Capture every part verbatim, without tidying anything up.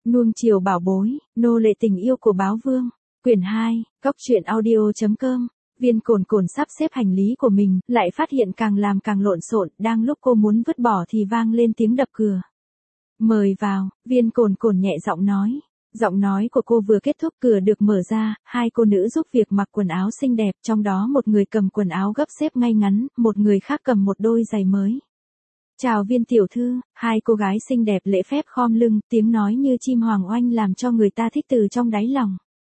Nuông chiều bảo bối, nô lệ tình yêu của báo vương. Quyển hai, Cốc truyện audio.com. Viên Cồn Cồn sắp xếp hành lý của mình, lại phát hiện càng làm càng lộn xộn, đang lúc cô muốn vứt bỏ thì vang lên tiếng đập cửa. Mời vào, Viên Cồn Cồn nhẹ giọng nói. Giọng nói của cô vừa kết thúc, cửa được mở ra, hai cô nữ giúp việc mặc quần áo xinh đẹp, trong đó một người cầm quần áo gấp xếp ngay ngắn, một người khác cầm một đôi giày mới. Chào Viên tiểu thư, hai cô gái xinh đẹp lễ phép khom lưng, tiếng nói như chim hoàng oanh làm cho người ta thích từ trong đáy lòng.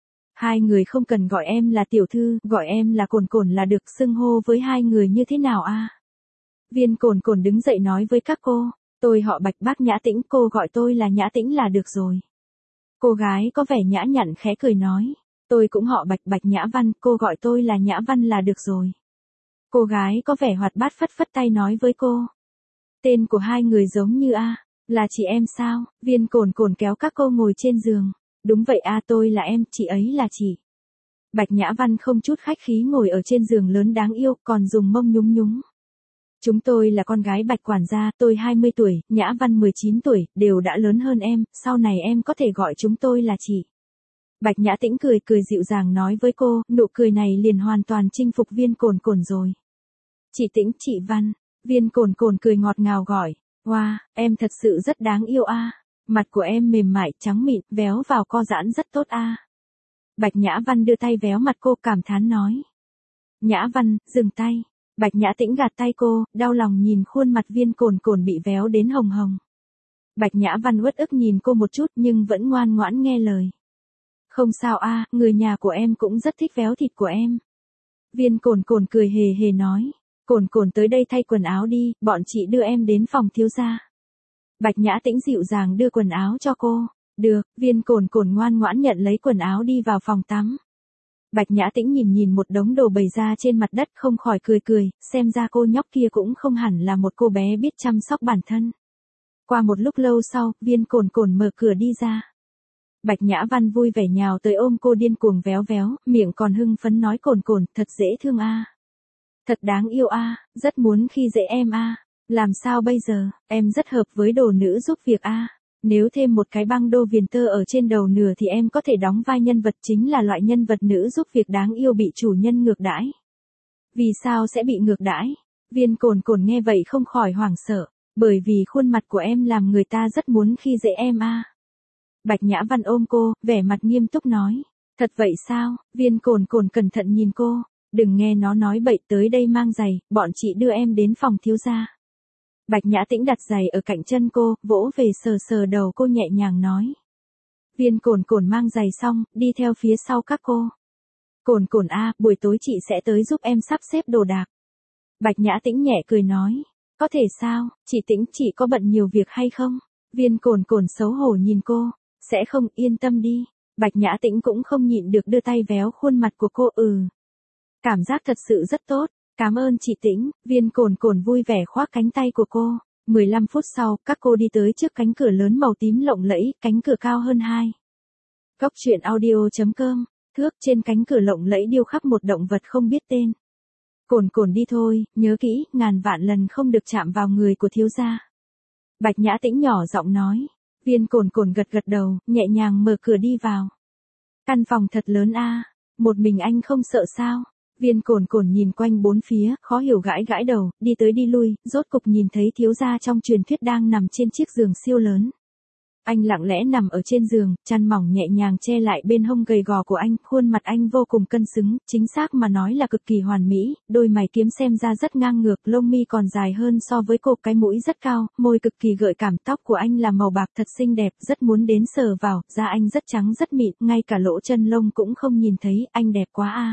Hai người không cần gọi em là tiểu thư, gọi em là Cồn Cồn là được, xưng hô với hai người như thế nào a? À? Viên Cồn Cồn đứng dậy nói với các cô, tôi họ Bạch, bác Nhã Tĩnh, cô gọi tôi là Nhã Tĩnh là được rồi. Cô gái có vẻ nhã nhặn khẽ cười nói, tôi cũng họ Bạch, Bạch Nhã Văn, cô gọi tôi là Nhã Văn là được rồi. Cô gái có vẻ hoạt bát phất phất tay nói với cô, tên của hai người giống như a, à, là chị em sao? Viên Cồn Cồn kéo các cô ngồi trên giường. Đúng vậy a, à, tôi là em, chị ấy là chị. Bạch Nhã Văn không chút khách khí ngồi ở trên giường lớn đáng yêu, còn dùng mông nhúng nhúng. Chúng tôi là con gái Bạch quản gia, tôi hai mươi tuổi, Nhã Văn mười chín tuổi, đều đã lớn hơn em, sau này em có thể gọi chúng tôi là chị. Bạch Nhã Tĩnh cười cười dịu dàng nói với cô, nụ cười này liền hoàn toàn chinh phục Viên Cồn Cồn rồi. Chị Tĩnh, chị Văn. Viên Cồn Cồn cười ngọt ngào gọi, wow, em thật sự rất đáng yêu a. À. Mặt của em mềm mại, trắng mịn, véo vào co giãn rất tốt a. À. Bạch Nhã Văn đưa tay véo mặt cô cảm thán nói. Nhã Văn, dừng tay. Bạch Nhã Tĩnh gạt tay cô, đau lòng nhìn khuôn mặt Viên Cồn Cồn bị véo đến hồng hồng. Bạch Nhã Văn uất ức nhìn cô một chút nhưng vẫn ngoan ngoãn nghe lời. Không sao a, à, người nhà của em cũng rất thích véo thịt của em. Viên Cồn Cồn cười hề hề nói. Cồn Cồn tới đây thay quần áo đi, bọn chị đưa em đến phòng thiếu gia. Bạch Nhã Tĩnh dịu dàng đưa quần áo cho cô. Được, Viên Cồn Cồn ngoan ngoãn nhận lấy quần áo đi vào phòng tắm. Bạch Nhã Tĩnh nhìn nhìn một đống đồ bày ra trên mặt đất không khỏi cười cười, xem ra cô nhóc kia cũng không hẳn là một cô bé biết chăm sóc bản thân. Qua một lúc lâu sau, Viên Cồn Cồn mở cửa đi ra. Bạch Nhã Văn vui vẻ nhào tới ôm cô điên cuồng véo véo, miệng còn hưng phấn nói Cồn Cồn, thật dễ thương a. À. Thật đáng yêu a, à, rất muốn khi dễ em a. À. Làm sao bây giờ, em rất hợp với đồ nữ giúp việc a. À. Nếu thêm một cái băng đô viền tơ ở trên đầu nửa thì em có thể đóng vai nhân vật chính là loại nhân vật nữ giúp việc đáng yêu bị chủ nhân ngược đãi. Vì sao sẽ bị ngược đãi? Viên Cồn Cồn nghe vậy không khỏi hoảng sợ, bởi vì khuôn mặt của em làm người ta rất muốn khi dễ em a. À. Bạch Nhã Văn ôm cô, vẻ mặt nghiêm túc nói, thật vậy sao? Viên Cồn Cồn cẩn thận nhìn cô. Đừng nghe nó nói bậy, tới đây mang giày, bọn chị đưa em đến phòng thiếu gia. Bạch Nhã Tĩnh đặt giày ở cạnh chân cô, vỗ về sờ sờ đầu cô nhẹ nhàng nói. Viên Cồn Cồn mang giày xong, đi theo phía sau các cô. Cồn Cồn a, buổi tối chị sẽ tới giúp em sắp xếp đồ đạc. Bạch Nhã Tĩnh nhẹ cười nói. Có thể sao, chị Tĩnh, chị có bận nhiều việc hay không? Viên Cồn Cồn xấu hổ nhìn cô. Sẽ không, yên tâm đi. Bạch Nhã Tĩnh cũng không nhịn được đưa tay véo khuôn mặt của cô. Ừ. Cảm giác thật sự rất tốt, cảm ơn chị Tĩnh. Viên Cồn Cồn vui vẻ khoác cánh tay của cô. mười lăm phút sau, các cô đi tới trước cánh cửa lớn màu tím lộng lẫy, cánh cửa cao hơn hai. Cốc truyện audio.com, thước trên cánh cửa lộng lẫy điêu khắc một động vật không biết tên. Cồn Cồn đi thôi, nhớ kỹ, ngàn vạn lần không được chạm vào người của thiếu gia. Bạch Nhã Tĩnh nhỏ giọng nói. Viên Cồn Cồn gật gật đầu, nhẹ nhàng mở cửa đi vào. Căn phòng thật lớn a, à. Một mình anh không sợ sao? Viên Cồn Cồn nhìn quanh bốn phía, khó hiểu gãi gãi đầu, đi tới đi lui, rốt cục nhìn thấy thiếu gia trong truyền thuyết đang nằm trên chiếc giường siêu lớn. Anh lặng lẽ nằm ở trên giường, chăn mỏng nhẹ nhàng che lại bên hông gầy gò của anh, khuôn mặt anh vô cùng cân xứng, chính xác mà nói là cực kỳ hoàn mỹ, đôi mày kiếm xem ra rất ngang ngược, lông mi còn dài hơn so với cô, cái mũi rất cao, môi cực kỳ gợi cảm, tóc của anh là màu bạc thật xinh đẹp, rất muốn đến sờ vào, da anh rất trắng rất mịn, ngay cả lỗ chân lông cũng không nhìn thấy, anh đẹp quá a. À.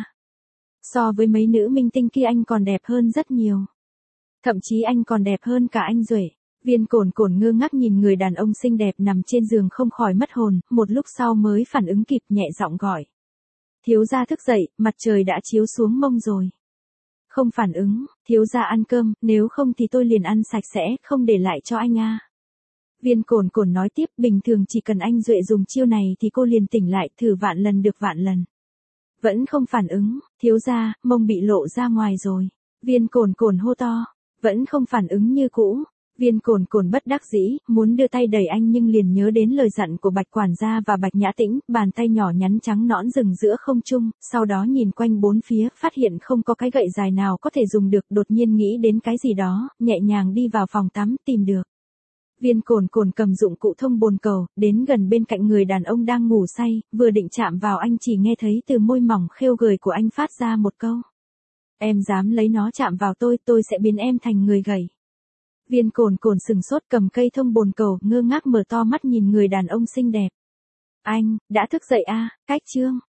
So với mấy nữ minh tinh kia anh còn đẹp hơn rất nhiều. Thậm chí anh còn đẹp hơn cả anh Duệ. Viên Cồn Cồn ngơ ngác nhìn người đàn ông xinh đẹp nằm trên giường không khỏi mất hồn, một lúc sau mới phản ứng kịp nhẹ giọng gọi. Thiếu gia thức dậy, mặt trời đã chiếu xuống mông rồi. Không phản ứng, thiếu gia ăn cơm, nếu không thì tôi liền ăn sạch sẽ, không để lại cho anh a. À. Viên Cồn Cồn nói tiếp, bình thường chỉ cần anh Duệ dùng chiêu này thì cô liền tỉnh lại, thử vạn lần được vạn lần. Vẫn không phản ứng, thiếu gia, mông bị lộ ra ngoài rồi. Viên Cồn Cồn hô to, vẫn không phản ứng như cũ. Viên Cồn Cồn bất đắc dĩ, muốn đưa tay đẩy anh nhưng liền nhớ đến lời dặn của Bạch quản gia và Bạch Nhã Tĩnh, bàn tay nhỏ nhắn trắng nõn dừng giữa không trung, sau đó nhìn quanh bốn phía, phát hiện không có cái gậy dài nào có thể dùng được, đột nhiên nghĩ đến cái gì đó, nhẹ nhàng đi vào phòng tắm, tìm được. Viên Cồn Cồn cầm dụng cụ thông bồn cầu, đến gần bên cạnh người đàn ông đang ngủ say, vừa định chạm vào anh chỉ nghe thấy từ môi mỏng khêu gợi của anh phát ra một câu. Em dám lấy nó chạm vào tôi, tôi sẽ biến em thành người gầy. Viên Cồn Cồn sừng sốt cầm cây thông bồn cầu, ngơ ngác mở to mắt nhìn người đàn ông xinh đẹp. Anh, đã thức dậy à, cách chương.